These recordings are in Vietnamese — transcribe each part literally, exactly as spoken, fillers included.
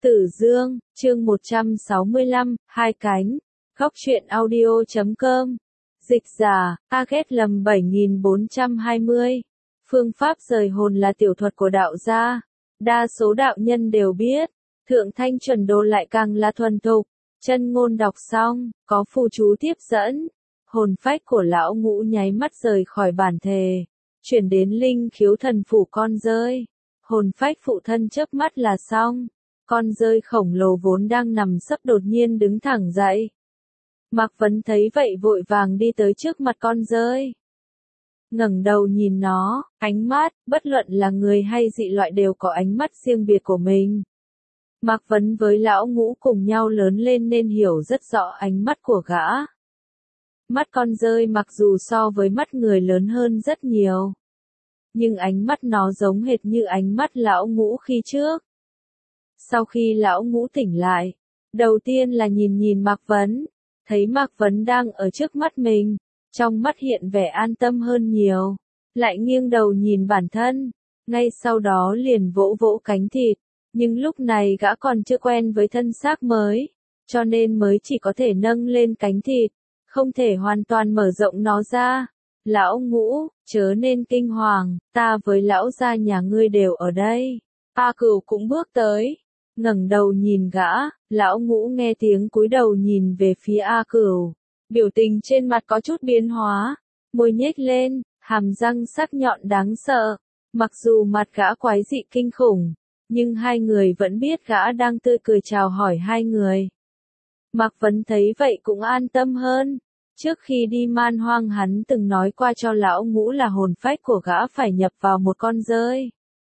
Tử Dương, chương một trăm sáu mươi lăm, hai cánh. Góc truyện audio chấm com. Dịch giả, Aget lầm bảy nghìn bốn trăm hai mươi. Phương pháp rời hồn là tiểu thuật của đạo gia. Đa số đạo nhân đều biết. Thượng thanh chuẩn đồ lại càng là thuần thục. Chân ngôn đọc xong, có phù chú tiếp dẫn. Hồn phách của lão ngũ nháy mắt rời khỏi bản thể. Chuyển đến linh khiếu thần phủ con rơi. Hồn phách phụ thân chớp mắt là xong. Con rơi khổng lồ vốn đang nằm sấp đột nhiên đứng thẳng dậy. Mạc Vấn thấy vậy vội vàng đi tới trước mặt con rơi. Ngẩng đầu nhìn nó, ánh mắt, bất luận là người hay dị loại đều có ánh mắt riêng biệt của mình. Mạc Vấn với lão ngũ cùng nhau lớn lên nên hiểu rất rõ ánh mắt của gã. Mắt con rơi mặc dù so với mắt người lớn hơn rất nhiều. Nhưng ánh mắt nó giống hệt như ánh mắt lão ngũ khi trước. Sau khi lão ngũ tỉnh lại, đầu tiên là nhìn nhìn Mạc Vấn, thấy Mạc Vấn đang ở trước mắt mình, trong mắt hiện vẻ an tâm hơn nhiều, lại nghiêng đầu nhìn bản thân, ngay sau đó liền vỗ vỗ cánh thịt, nhưng lúc này gã còn chưa quen với thân xác mới, cho nên mới chỉ có thể nâng lên cánh thịt, không thể hoàn toàn mở rộng nó ra. Lão ngũ, chớ nên kinh hoàng, ta với lão gia nhà ngươi đều ở đây. A Cửu cũng bước tới. Ngẩng đầu nhìn gã, lão ngũ nghe tiếng cúi đầu nhìn về phía A Cửu. Biểu tình trên mặt có chút biến hóa, môi nhếch lên, hàm răng sắc nhọn đáng sợ. Mặc dù mặt gã quái dị kinh khủng, nhưng hai người vẫn biết gã đang tươi cười chào hỏi hai người. Mạc Vấn thấy vậy cũng an tâm hơn. Trước khi đi man hoang hắn từng nói qua cho lão ngũ là hồn phách của gã phải nhập vào một con rơi.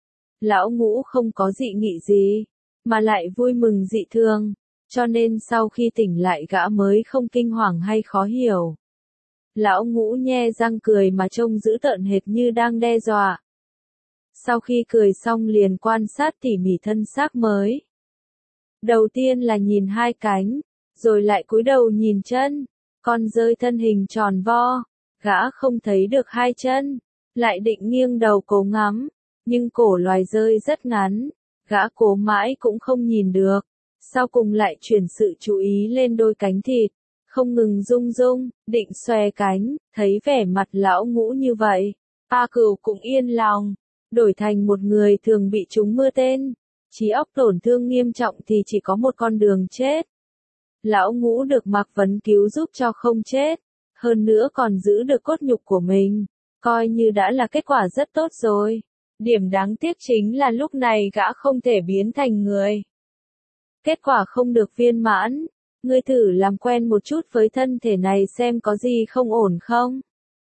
Lão ngũ không có dị nghị gì, mà lại vui mừng dị thường, cho nên sau khi tỉnh lại gã mới không kinh hoàng hay khó hiểu. Lão ngũ nhe răng cười mà trông dữ tợn hệt như đang đe dọa. Sau khi cười xong liền quan sát tỉ mỉ thân xác mới. Đầu tiên là nhìn hai cánh, rồi lại cúi đầu nhìn chân. Con rơi thân hình tròn vo, gã không thấy được hai chân, lại định nghiêng đầu cố ngắm, nhưng cổ loài rơi rất ngắn, gã cố mãi cũng không nhìn được, sau cùng lại chuyển sự chú ý lên đôi cánh thịt, không ngừng rung rung, định xòe cánh, thấy vẻ mặt lão ngũ như vậy, A Cửu cũng yên lòng, đổi thành một người thường bị trúng mưa tên, trí óc tổn thương nghiêm trọng thì chỉ có một con đường chết. Lão ngũ được Mạc Vấn cứu giúp cho không chết, hơn nữa còn giữ được cốt nhục của mình, coi như đã là kết quả rất tốt rồi. Điểm đáng tiếc chính là lúc này gã không thể biến thành người. Kết quả không được viên mãn, ngươi thử làm quen một chút với thân thể này xem có gì không ổn không.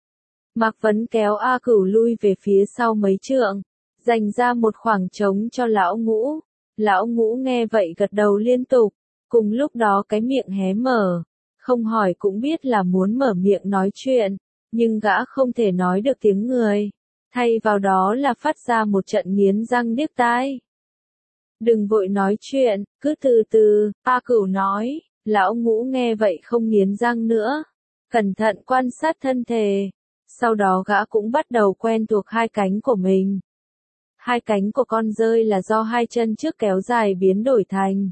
Mạc Vấn kéo A Cửu lui về phía sau mấy trượng, dành ra một khoảng trống cho lão ngũ. Lão ngũ nghe vậy gật đầu liên tục. Cùng lúc đó cái miệng hé mở, không hỏi cũng biết là muốn mở miệng nói chuyện, nhưng gã không thể nói được tiếng người, thay vào đó là phát ra một trận nghiến răng điếc tai. Đừng vội nói chuyện, cứ từ từ, A Cửu nói, lão ngũ nghe vậy không nghiến răng nữa, cẩn thận quan sát thân thể, sau đó gã cũng bắt đầu quen thuộc hai cánh của mình. Hai cánh của con rơi là do hai chân trước kéo dài biến đổi thành.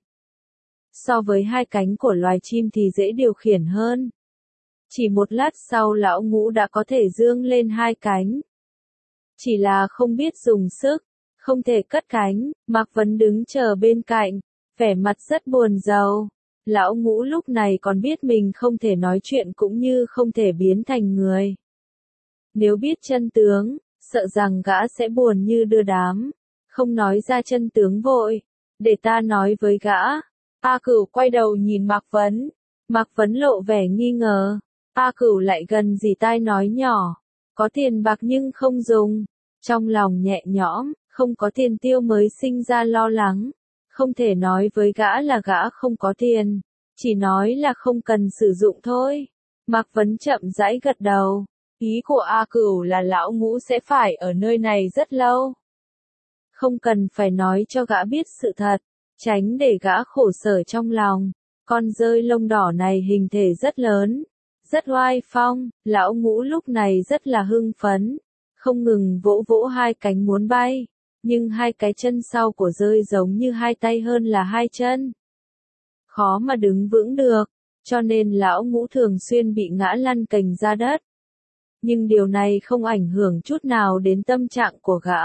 So với hai cánh của loài chim thì dễ điều khiển hơn. Chỉ một lát sau lão ngũ đã có thể dương lên hai cánh. Chỉ là không biết dùng sức, không thể cất cánh, Mạc Vấn đứng chờ bên cạnh, vẻ mặt rất buồn rầu. Lão ngũ lúc này còn biết mình không thể nói chuyện cũng như không thể biến thành người. Nếu biết chân tướng, sợ rằng gã sẽ buồn như đưa đám, không nói ra chân tướng vội, để ta nói với gã. A Cửu quay đầu nhìn Mạc Vấn, Mạc Vấn lộ vẻ nghi ngờ, A Cửu lại gần dì tai nói nhỏ, có tiền bạc nhưng không dùng, trong lòng nhẹ nhõm, không có tiền tiêu mới sinh ra lo lắng, không thể nói với gã là gã không có tiền, chỉ nói là không cần sử dụng thôi. Mạc Vấn chậm rãi gật đầu, ý của A Cửu là lão ngũ sẽ phải ở nơi này rất lâu. Không cần phải nói cho gã biết sự thật. Tránh để gã khổ sở trong lòng. Con rơi lông đỏ này hình thể rất lớn, rất oai phong, lão ngũ lúc này rất là hưng phấn, không ngừng vỗ vỗ hai cánh muốn bay. nhưng hai cái chân sau của rơi giống như hai tay hơn là hai chân. Khó mà đứng vững được, cho nên lão ngũ thường xuyên bị ngã lăn cành ra đất. Nhưng điều này không ảnh hưởng chút nào đến tâm trạng của gã.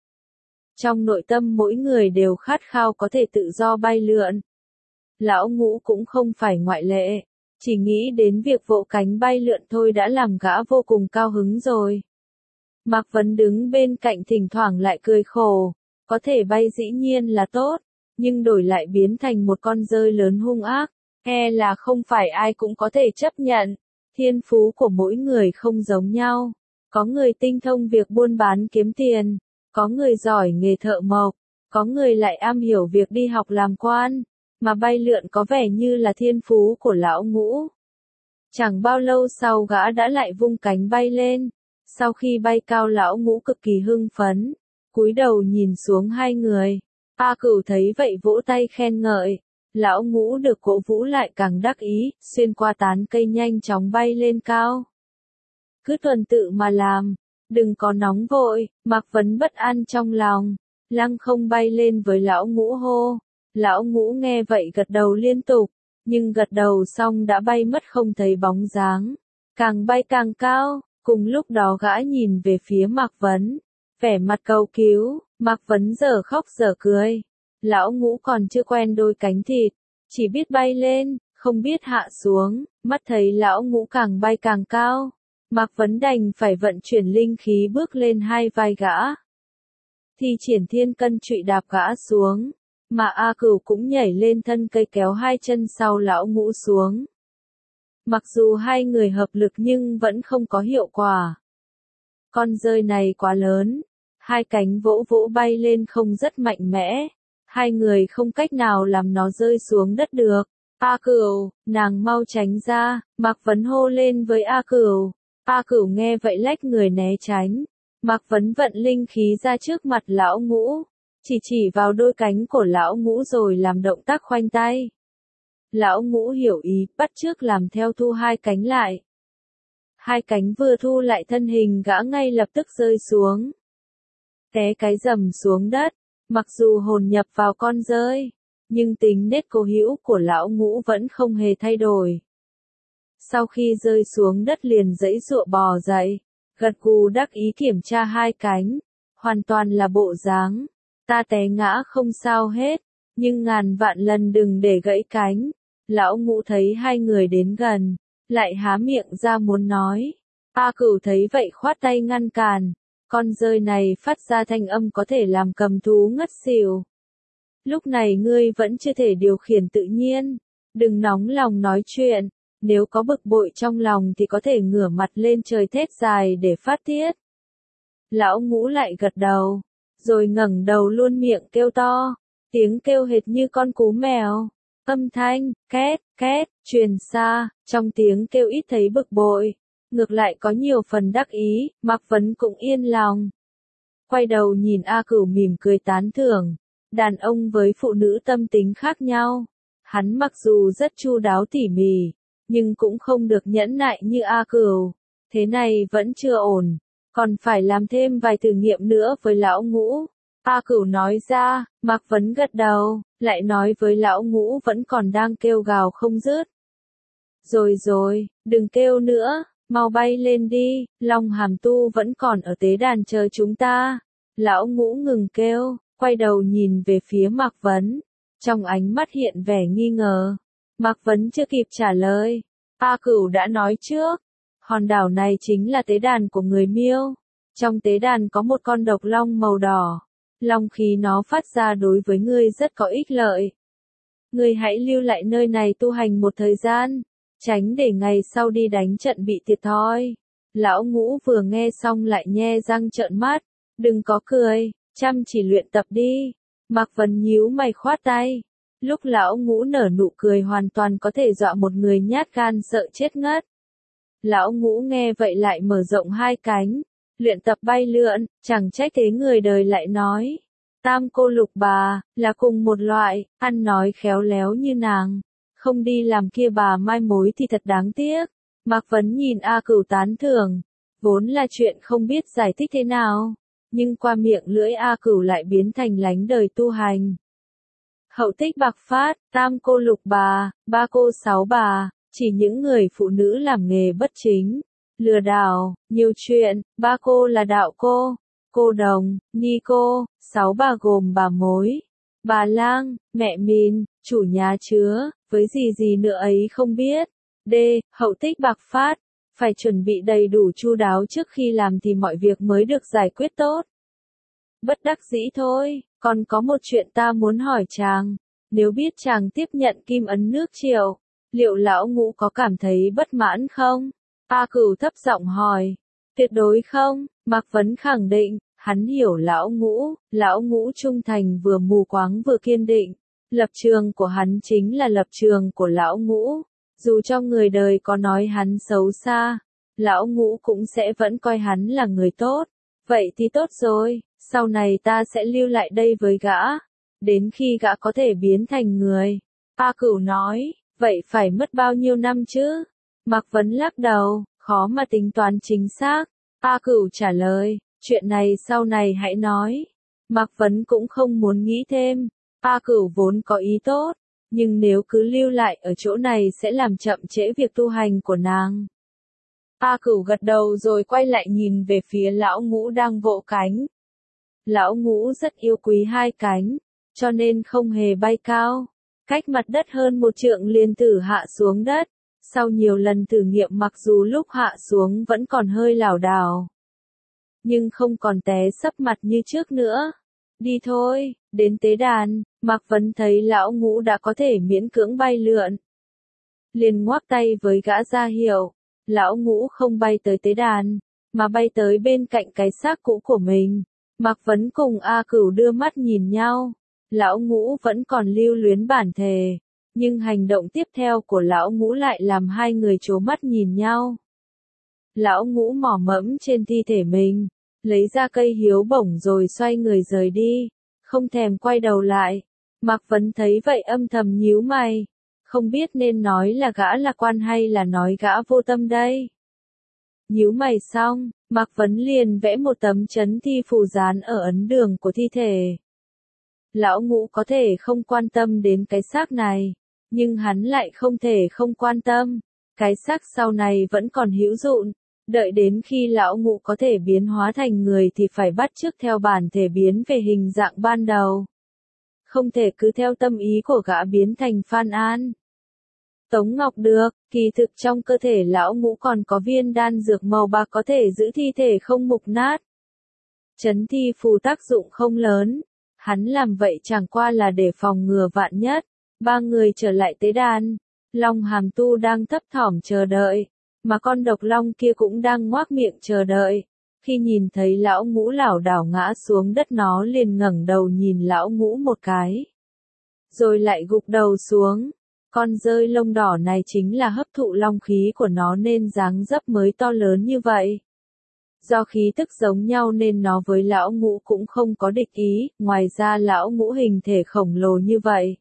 Trong nội tâm mỗi người đều khát khao có thể tự do bay lượn. Lão ngũ cũng không phải ngoại lệ, chỉ nghĩ đến việc vỗ cánh bay lượn thôi đã làm gã vô cùng cao hứng rồi. Mạc Vấn đứng bên cạnh thỉnh thoảng lại cười khổ, có thể bay dĩ nhiên là tốt, nhưng đổi lại biến thành một con dơi lớn hung ác, e là không phải ai cũng có thể chấp nhận. Thiên phú của mỗi người không giống nhau, có người tinh thông việc buôn bán kiếm tiền, có người giỏi nghề thợ mộc, có người lại am hiểu việc đi học làm quan, mà bay lượn có vẻ như là thiên phú của lão ngũ. Chẳng bao lâu sau gã đã lại vung cánh bay lên, sau khi bay cao lão ngũ cực kỳ hưng phấn, cúi đầu nhìn xuống hai người. A Cửu thấy vậy vỗ tay khen ngợi, lão ngũ được cổ vũ lại càng đắc ý, xuyên qua tán cây nhanh chóng bay lên cao. Cứ tuần tự mà làm, đừng có nóng vội, Mạc Vấn bất an trong lòng, lăng không bay lên với lão ngũ hô. Lão ngũ nghe vậy gật đầu liên tục, nhưng gật đầu xong đã bay mất không thấy bóng dáng, càng bay càng cao. Cùng lúc đó gã nhìn về phía Mạc Vấn, vẻ mặt cầu cứu, Mạc Vấn giờ khóc giờ cười. Lão ngũ còn chưa quen đôi cánh thịt, chỉ biết bay lên, không biết hạ xuống, mắt thấy lão ngũ càng bay càng cao. Mạc Vấn đành phải vận chuyển linh khí bước lên hai vai gã. Thì triển thiên cân trụy đạp gã xuống, mà A Cửu cũng nhảy lên thân cây kéo hai chân sau lão ngũ xuống. Mặc dù hai người hợp lực nhưng vẫn không có hiệu quả. Con dơi này quá lớn, hai cánh vỗ vỗ bay lên không rất mạnh mẽ, hai người không cách nào làm nó rơi xuống đất được. A Cửu, nàng mau tránh ra, Mạc Vấn hô lên với A Cửu. A Cửu nghe vậy lách người né tránh. Mạc Vấn vận linh khí ra trước mặt lão ngũ, chỉ chỉ vào đôi cánh của lão ngũ rồi làm động tác khoanh tay. Lão ngũ hiểu ý, bắt chước làm theo thu hai cánh lại. Hai cánh vừa thu lại thân hình gã ngay lập tức rơi xuống. Té cái rầm xuống đất, mặc dù hồn nhập vào con dơi, nhưng tính nết cố hữu của lão ngũ vẫn không hề thay đổi. Sau khi rơi xuống đất liền giãy giụa bò dậy, gật gù đắc ý kiểm tra hai cánh, hoàn toàn là bộ dáng. Ta té ngã không sao hết, nhưng ngàn vạn lần đừng để gãy cánh. Lão ngũ thấy hai người đến gần, lại há miệng ra muốn nói. A Cửu thấy vậy khoát tay ngăn cản, con dơi này phát ra thanh âm có thể làm cầm thú ngất xỉu. Lúc này ngươi vẫn chưa thể điều khiển tự nhiên, đừng nóng lòng nói chuyện, nếu có bực bội trong lòng thì có thể ngửa mặt lên trời thét dài để phát tiết. Lão ngũ lại gật đầu, rồi ngẩng đầu luôn miệng kêu to, tiếng kêu hệt như con cú mèo. Âm thanh, két, két, truyền xa, trong tiếng kêu ít thấy bực bội, ngược lại có nhiều phần đắc ý, Mạc Vấn cũng yên lòng. Quay đầu nhìn A Cửu mỉm cười tán thưởng, đàn ông với phụ nữ tâm tính khác nhau. Hắn mặc dù rất chu đáo tỉ mỉ, nhưng cũng không được nhẫn nại như A Cửu, thế này vẫn chưa ổn, còn phải làm thêm vài thử nghiệm nữa với lão ngũ. A Cửu nói ra, Mạc Vấn gật đầu, lại nói với lão ngũ vẫn còn đang kêu gào không dứt. Rồi rồi, đừng kêu nữa, mau bay lên đi, Long Hàm Tu vẫn còn ở tế đàn chờ chúng ta. Lão ngũ ngừng kêu, quay đầu nhìn về phía Mạc Vấn, trong ánh mắt hiện vẻ nghi ngờ. Mạc Vấn chưa kịp trả lời, A Cửu đã nói trước, hòn đảo này chính là tế đàn của người Miêu. Trong tế đàn có một con độc long màu đỏ. Long khí nó phát ra đối với ngươi rất có ích lợi. Ngươi hãy lưu lại nơi này tu hành một thời gian, tránh để ngày sau đi đánh trận bị thiệt thòi. Lão ngũ vừa nghe xong lại nhe răng trợn mắt, đừng có cười, chăm chỉ luyện tập đi. Mạc Vấn nhíu mày khoát tay. Lúc lão ngũ nở nụ cười hoàn toàn có thể dọa một người nhát gan sợ chết ngất. Lão ngũ nghe vậy lại mở rộng hai cánh. Luyện tập bay lượn, chẳng trách thế người đời lại nói. Tam cô lục bà, là cùng một loại, ăn nói khéo léo như nàng. Không đi làm kia bà mai mối thì thật đáng tiếc. Mạc Vấn nhìn A Cửu tán thưởng. Vốn là chuyện không biết giải thích thế nào. nhưng qua miệng lưỡi A Cửu lại biến thành lánh đời tu hành. Hậu tích bạc phát, tam cô lục bà, ba cô sáu bà, chỉ những người phụ nữ làm nghề bất chính, lừa đảo, nhiều chuyện, ba cô là đạo cô, cô đồng, ni cô, sáu bà gồm bà mối, bà lang, mẹ mìn, chủ nhà chứa, với gì gì nữa ấy không biết. D. Hậu tích bạc phát, phải chuẩn bị đầy đủ chu đáo trước khi làm thì mọi việc mới được giải quyết tốt. Bất đắc dĩ thôi, còn có một chuyện ta muốn hỏi chàng, nếu biết chàng tiếp nhận kim ấn nước Triệu, liệu lão ngũ có cảm thấy bất mãn không? A Cửu thấp giọng hỏi. Tuyệt đối không, Mạc Vấn khẳng định, hắn hiểu lão ngũ, lão ngũ trung thành vừa mù quáng vừa kiên định, lập trường của hắn chính là lập trường của lão ngũ, dù cho người đời có nói hắn xấu xa, lão ngũ cũng sẽ vẫn coi hắn là người tốt. Vậy thì tốt rồi, sau này ta sẽ lưu lại đây với gã, đến khi gã có thể biến thành người. A Cửu nói, vậy phải mất bao nhiêu năm chứ? Mạc Vấn lắc đầu, khó mà tính toán chính xác. A Cửu trả lời, chuyện này sau này hãy nói. Mạc Vấn cũng không muốn nghĩ thêm. A Cửu vốn có ý tốt, nhưng nếu cứ lưu lại ở chỗ này sẽ làm chậm trễ việc tu hành của nàng. A Cửu gật đầu rồi quay lại nhìn về phía lão ngũ đang vỗ cánh. Lão ngũ rất yêu quý hai cánh, cho nên không hề bay cao. Cách mặt đất hơn một trượng liền thử hạ xuống đất. Sau nhiều lần thử nghiệm mặc dù lúc hạ xuống vẫn còn hơi lảo đảo, nhưng không còn té sấp mặt như trước nữa. Đi thôi, đến tế đàn, Mạc Vấn thấy lão ngũ đã có thể miễn cưỡng bay lượn. Liền ngoắc tay với gã ra hiệu, lão ngũ không bay tới tế đàn, mà bay tới bên cạnh cái xác cũ của mình. Mạc Vấn cùng A Cửu đưa mắt nhìn nhau, lão ngũ vẫn còn lưu luyến bản thề. Nhưng hành động tiếp theo của lão ngũ lại làm hai người trố mắt nhìn nhau. Lão ngũ mò mẫm trên thi thể mình, lấy ra cây hiếu bổng rồi xoay người rời đi, không thèm quay đầu lại. Mạc Vấn thấy vậy âm thầm nhíu mày, không biết nên nói là gã lạc quan hay là nói gã vô tâm đây. Nhíu mày xong, Mạc Vấn liền vẽ một tấm chấn thi phù dán ở ấn đường của thi thể. Lão ngũ có thể không quan tâm đến cái xác này, nhưng hắn lại không thể không quan tâm, cái xác sau này vẫn còn hữu dụng, đợi đến khi lão ngũ có thể biến hóa thành người thì phải bắt chước theo bản thể biến về hình dạng ban đầu. Không thể cứ theo tâm ý của gã biến thành Phan An. Tống Ngọc được, kỳ thực trong cơ thể lão ngũ còn có viên đan dược màu bạc có thể giữ thi thể không mục nát. Chấn thi phù tác dụng không lớn, hắn làm vậy chẳng qua là để phòng ngừa vạn nhất. Ba người trở lại tế đàn, Long Hàm Tu đang thấp thỏm chờ đợi, mà con độc long kia cũng đang ngoác miệng chờ đợi. Khi nhìn thấy lão ngũ lảo đảo ngã xuống đất nó liền ngẩng đầu nhìn lão ngũ một cái, rồi lại gục đầu xuống. Con dơi lông đỏ này chính là hấp thụ long khí của nó nên dáng dấp mới to lớn như vậy. Do khí tức giống nhau nên nó với lão ngũ cũng không có địch ý, ngoài ra lão ngũ hình thể khổng lồ như vậy.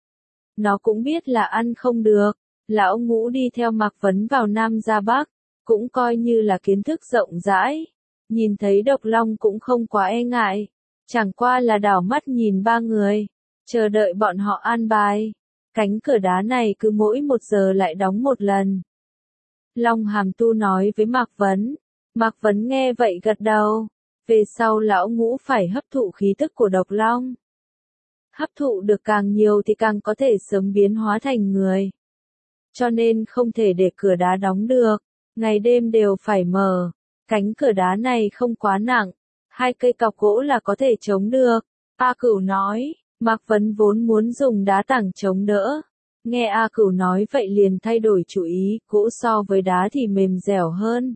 Nó cũng biết là ăn không được, lão ngũ đi theo Mạc Vấn vào Nam ra Bắc, cũng coi như là kiến thức rộng rãi, nhìn thấy độc long cũng không quá e ngại, chẳng qua là đảo mắt nhìn ba người, chờ đợi bọn họ an bài. Cánh cửa đá này cứ mỗi một giờ lại đóng một lần. Long Hàm Tu nói với Mạc Vấn, Mạc Vấn nghe vậy gật đầu, về sau lão ngũ phải hấp thụ khí tức của độc long. Hấp thụ được càng nhiều thì càng có thể sớm biến hóa thành người. Cho nên không thể để cửa đá đóng được, ngày đêm đều phải mở. Cánh cửa đá này không quá nặng, hai cây cọc gỗ là có thể chống được. A Cửu nói, Mạc Vấn vốn muốn dùng đá tảng chống đỡ. Nghe A Cửu nói vậy liền thay đổi chủ ý, gỗ so với đá thì mềm dẻo hơn.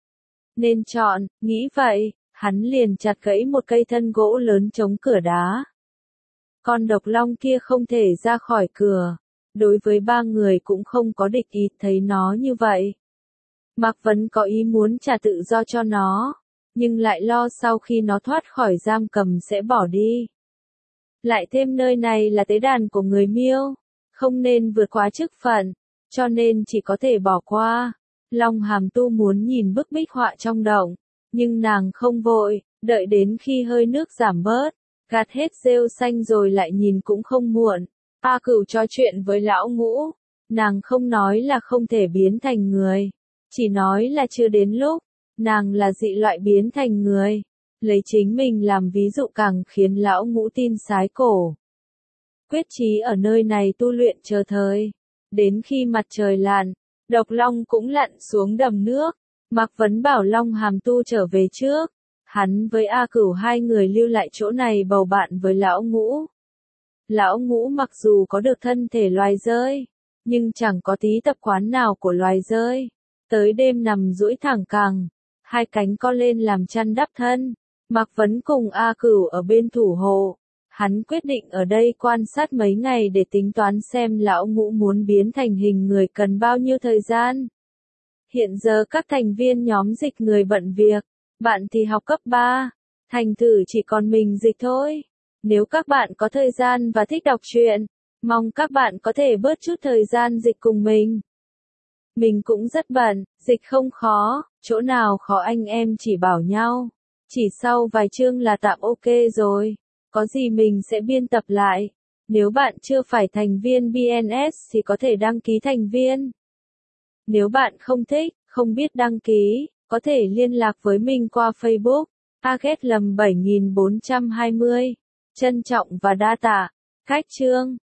Nên chọn, nghĩ vậy, hắn liền chặt gãy một cây thân gỗ lớn chống cửa đá. Con độc long kia không thể ra khỏi cửa, đối với ba người cũng không có địch ý thấy nó như vậy. Mạc Vấn có ý muốn trả tự do cho nó, nhưng lại lo sau khi nó thoát khỏi giam cầm sẽ bỏ đi. Lại thêm nơi này là tế đàn của người Miêu, không nên vượt quá chức phận, cho nên chỉ có thể bỏ qua. Long Hàm Tu muốn nhìn bức bích họa trong động, nhưng nàng không vội, Đợi đến khi hơi nước giảm bớt, gạt hết rêu xanh rồi lại nhìn cũng không muộn. A Cửu trò chuyện với lão Ngũ, nàng không nói là không thể biến thành người, chỉ nói là chưa đến lúc, nàng là dị loại biến thành người. Lấy chính mình làm ví dụ càng khiến lão Ngũ tin sái cổ. Quyết chí ở nơi này tu luyện chờ thời. Đến khi mặt trời lặn, Độc Long cũng lặn xuống đầm nước. Mạc Vấn bảo Long Hàm tu trở về trước. Hắn với A Cửu hai người lưu lại chỗ này bầu bạn với lão Ngũ. Lão Ngũ mặc dù có được thân thể loài dơi, nhưng chẳng có tí tập quán nào của loài dơi. Tới đêm nằm duỗi thẳng cẳng, hai cánh co lên làm chăn đắp thân. Mạc Vấn cùng A Cửu ở bên thủ hộ. Hắn quyết định ở đây quan sát mấy ngày để tính toán xem lão Ngũ muốn biến thành hình người cần bao nhiêu thời gian. Hiện giờ các thành viên nhóm dịch người bận việc, bạn thì học cấp ba, thành thử chỉ còn mình dịch thôi. Nếu các bạn có thời gian và thích đọc truyện, mong các bạn có thể bớt chút thời gian dịch cùng mình. Mình cũng rất bận, dịch không khó, chỗ nào khó anh em chỉ bảo nhau. Chỉ sau vài chương là tạm ok rồi, có gì mình sẽ biên tập lại. Nếu bạn chưa phải thành viên bê en ét thì có thể đăng ký thành viên. Nếu bạn không thích, không biết đăng ký, có thể liên lạc với mình qua Facebook, a ghét lầm bảy nghìn bốn trăm hai mươi. Trân trọng và đa tạ. Khách chương